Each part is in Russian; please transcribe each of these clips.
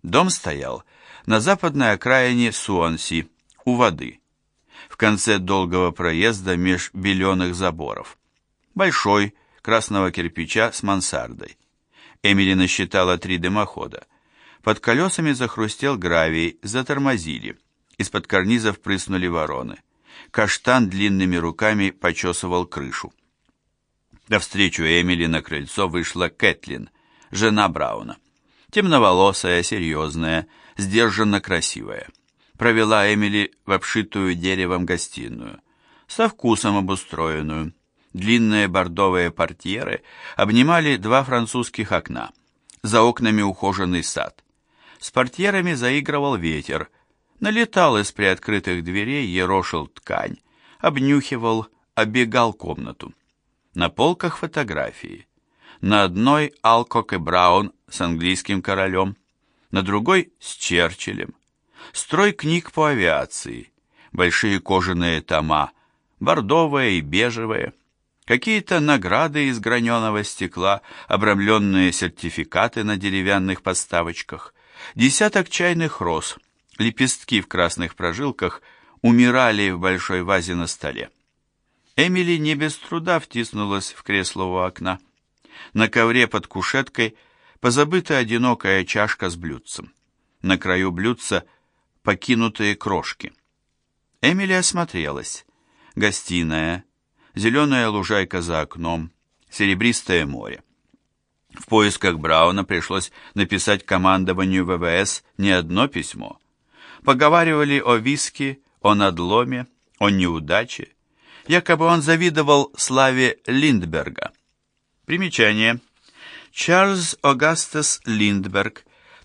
Дом стоял на западной окраине Суонси, у воды, в конце долгого проезда меж беленых заборов. Большой, красного кирпича с мансардой. Эмили насчитала 3 дымохода. Под колесами захрустел гравий, затормозили. Из-под карнизов прыснули вороны. Каштан длинными руками почесывал крышу. Навстречу Эмили на крыльцо вышла Кэтлин, жена Брауна. Темноволосая, серьезная, сдержанно красивая. Провела Эмили в обшитую деревом гостиную, со вкусом обустроенную. Длинные бордовые портьеры обнимали 2 французских окна. За окнами ухоженный сад. С портьерами заигрывал ветер, налетал из приоткрытых дверей, ерошил ткань, обнюхивал, оббегал комнату. На полках фотографии. На одной Алкок и Браун с английским королем, на другой с Черчиллем. Строй книг по авиации, большие кожаные тома, бордовые и бежевые, какие-то награды из граненого стекла, обрамленные сертификаты на деревянных подставочках, десяток чайных роз, лепестки в красных прожилках умирали в большой вазе на столе. Эмили не без труда втиснулась в кресло у окна. На ковре под кушеткой позабыта одинокая чашка с блюдцем. На краю блюдца покинутые крошки. Эмили осмотрелась. Гостиная, зеленая лужайка за окном, серебристое море. В поисках Брауна пришлось написать командованию ВВС не одно письмо. Поговаривали о виске, о надломе, о неудаче. Якобы он завидовал славе Линдберга. Примечание. Чарльз Огастес Линдберг,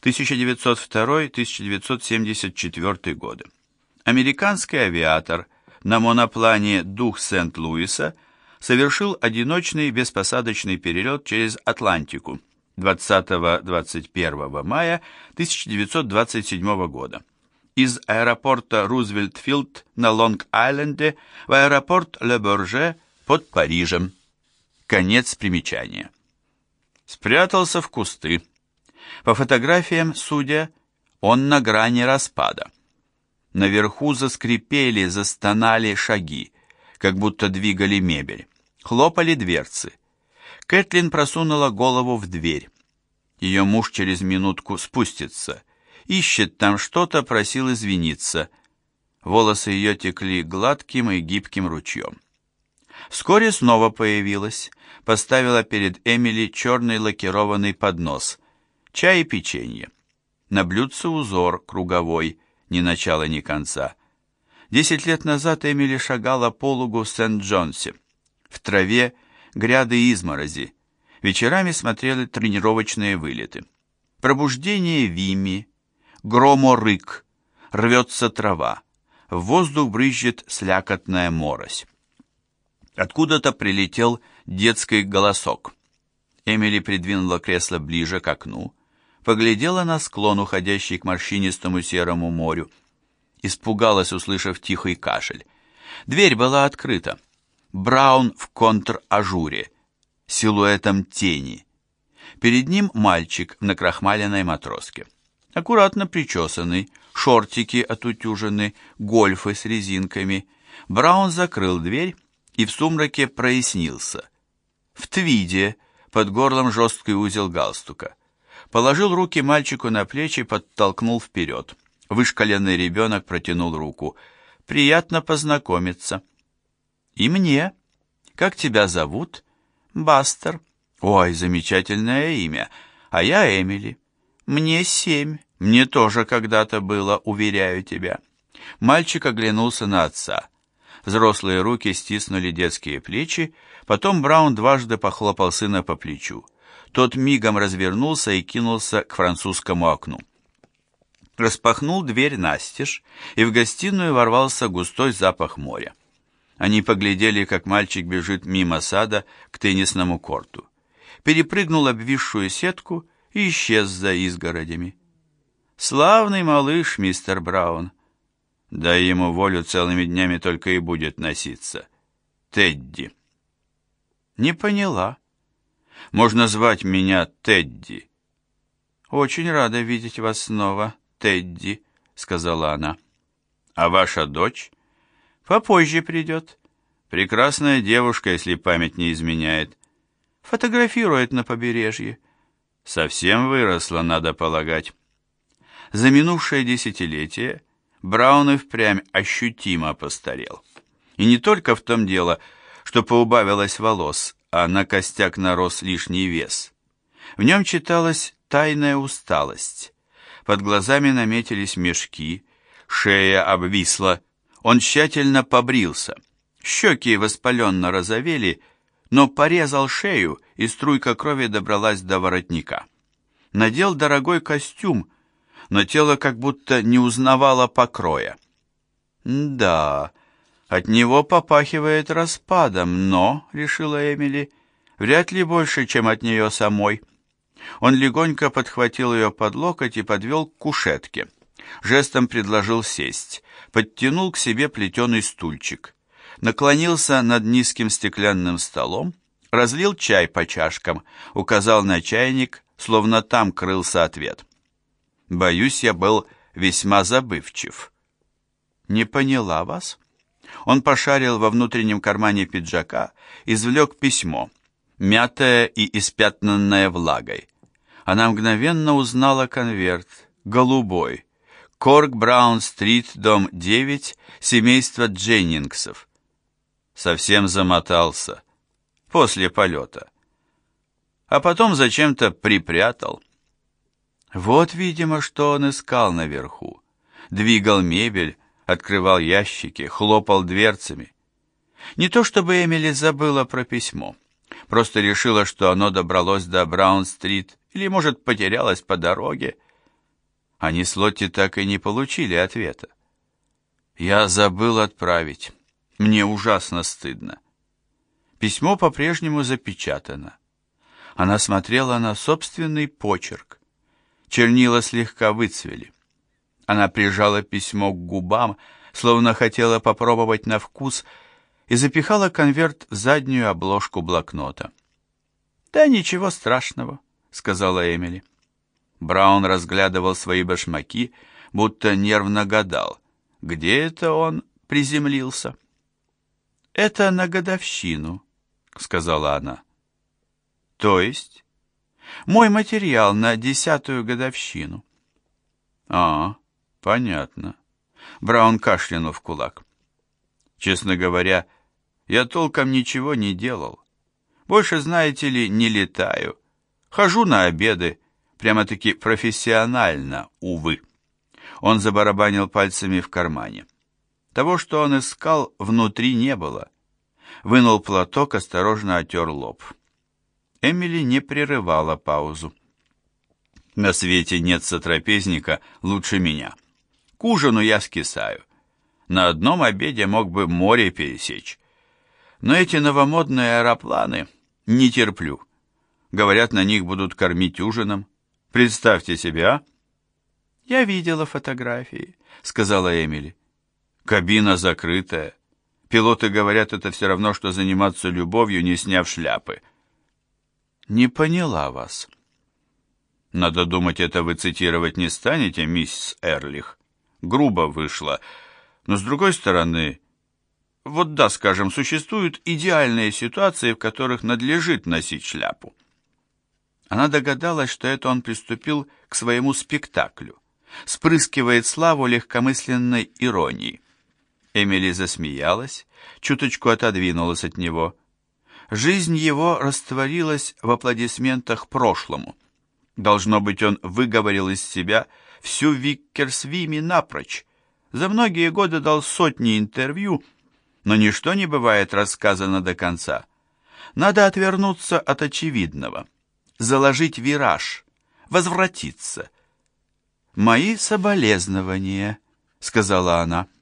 1902-1974 годы. Американский авиатор, на моноплане «Дух Сент-Луиса» совершил одиночный беспосадочный перелет через Атлантику 20-21 мая 1927 года из аэропорта Рузвельт-Филд на Лонг-Айленде в аэропорт Ле-Борже под Парижем. Конец примечания. Спрятался в кусты. По фотографиям, судя, он на грани распада. Наверху заскрипели, застонали шаги, как будто двигали мебель. Хлопали дверцы. Кэтлин просунула голову в дверь. Ее муж через минутку спустится. Ищет там что-то, просил извиниться. Волосы ее текли гладким и гибким ручьем. Вскоре снова появилась. Поставила перед Эмили черный лакированный поднос. Чай и печенье. На блюдце узор круговой, ни начала, ни конца. 10 лет назад Эмили шагала по лугу в Сент-Джонсе. В траве гряды изморози. Вечерами смотрели тренировочные вылеты. Пробуждение Вими, громо-рык, рвется трава. В воздух брызжет слякотная морось. Откуда-то прилетел детский голосок. Эмили придвинула кресло ближе к окну, поглядела на склон, уходящий к морщинистому серому морю. Испугалась, услышав тихий кашель. Дверь была открыта. Браун в контр-ажуре, силуэтом тени. Перед ним мальчик в накрахмаленной матроске. Аккуратно причесанный, шортики отутюжены, гольфы с резинками. Браун закрыл дверь и в сумраке прояснился. В твиде, под горлом жесткий узел галстука. Положил руки мальчику на плечи, подтолкнул вперед. Вышкаленный ребенок протянул руку. «Приятно познакомиться». «И мне. Как тебя зовут?» «Бастер». «Ой, замечательное имя. А я Эмили». «Мне 7. Мне тоже когда-то было, уверяю тебя». Мальчик оглянулся на отца. Взрослые руки стиснули детские плечи, потом Браун дважды похлопал сына по плечу. Тот мигом развернулся и кинулся к французскому окну. Распахнул дверь настежь, и в гостиную ворвался густой запах моря. Они поглядели, как мальчик бежит мимо сада к теннисному корту. Перепрыгнул обвисшую сетку и исчез за изгородями. «Славный малыш, мистер Браун». Дай ему волю, целыми днями только и будет носиться. Тедди. Не поняла. Можно звать меня Тедди. «Очень рада видеть вас снова, Тедди», — сказала она. «А ваша дочь?» «Попозже придет. Прекрасная девушка, если память не изменяет. Фотографирует на побережье. Совсем выросла, надо полагать». За минувшее десятилетие Браун и впрямь ощутимо постарел. И не только в том дело, что поубавилось волос, а на костяк нарос лишний вес. В нем читалась тайная усталость. Под глазами наметились мешки, шея обвисла. Он тщательно побрился. Щеки воспаленно розовели, но порезал шею, и струйка крови добралась до воротника. Надел дорогой костюм, но тело как будто не узнавало покроя. «Да, от него попахивает распадом, но, — решила Эмили, — вряд ли больше, чем от нее самой». Он легонько подхватил ее под локоть и подвел к кушетке. Жестом предложил сесть, подтянул к себе плетеный стульчик, наклонился над низким стеклянным столом, разлил чай по чашкам, указал на чайник, словно там крылся ответ. «Боюсь, я был весьма забывчив». «Не поняла вас?» Он пошарил во внутреннем кармане пиджака, извлек письмо, мятое и испятнанное влагой. Она мгновенно узнала конверт, голубой. Корк Браун-стрит, дом 9, семейство Дженнингсов. Совсем замотался. После полета. А потом зачем-то припрятал. Вот, видимо, что он искал наверху. Двигал мебель, открывал ящики, хлопал дверцами. Не то чтобы Эмили забыла про письмо. Просто решила, что оно добралось до Браун-стрит или, может, потерялось по дороге. Они с Лотти так и не получили ответа. «Я забыл отправить. Мне ужасно стыдно». Письмо по-прежнему запечатано. Она смотрела на собственный почерк. Чернила слегка выцвели. Она прижала письмо к губам, словно хотела попробовать на вкус, и запихала конверт в заднюю обложку блокнота. «Да ничего страшного», — сказала Эмили. Браун разглядывал свои башмаки, будто нервно гадал, где это он приземлился. «Это на годовщину», — сказала она. «То есть?» «Мой материал на 10-ю годовщину». «А, понятно». Браун кашлянул в кулак. «Честно говоря, я толком ничего не делал. Больше, знаете ли, не летаю. Хожу на обеды, прямо-таки профессионально, увы». Он забарабанил пальцами в кармане. Того, что он искал, внутри не было. Вынул платок, осторожно отер лоб. Эмили не прерывала паузу. «На свете нет сотрапезника лучше меня. К ужину я скисаю. На одном обеде мог бы море пересечь. Но эти новомодные аэропланы не терплю. Говорят, на них будут кормить ужином. Представьте себе, а?» «Я видела фотографии», — сказала Эмили. «Кабина закрытая. Пилоты говорят, это все равно, что заниматься любовью, не сняв шляпы». «Не поняла вас». «Надо думать, это вы цитировать не станете, мисс Эрлих. Грубо вышло. Но с другой стороны, вот да, скажем, существуют идеальные ситуации, в которых надлежит носить шляпу». Она догадалась, что это он приступил к своему спектаклю, спрыскивает славу легкомысленной иронии. Эмили засмеялась, чуточку отодвинулась от него. Жизнь его растворилась в аплодисментах прошлому. Должно быть, он выговорил из себя всю Виккерсвими напрочь. За многие годы дал сотни интервью, но ничто не бывает рассказано до конца. Надо отвернуться от очевидного, заложить вираж, возвратиться. «Мои соболезнования», — сказала она.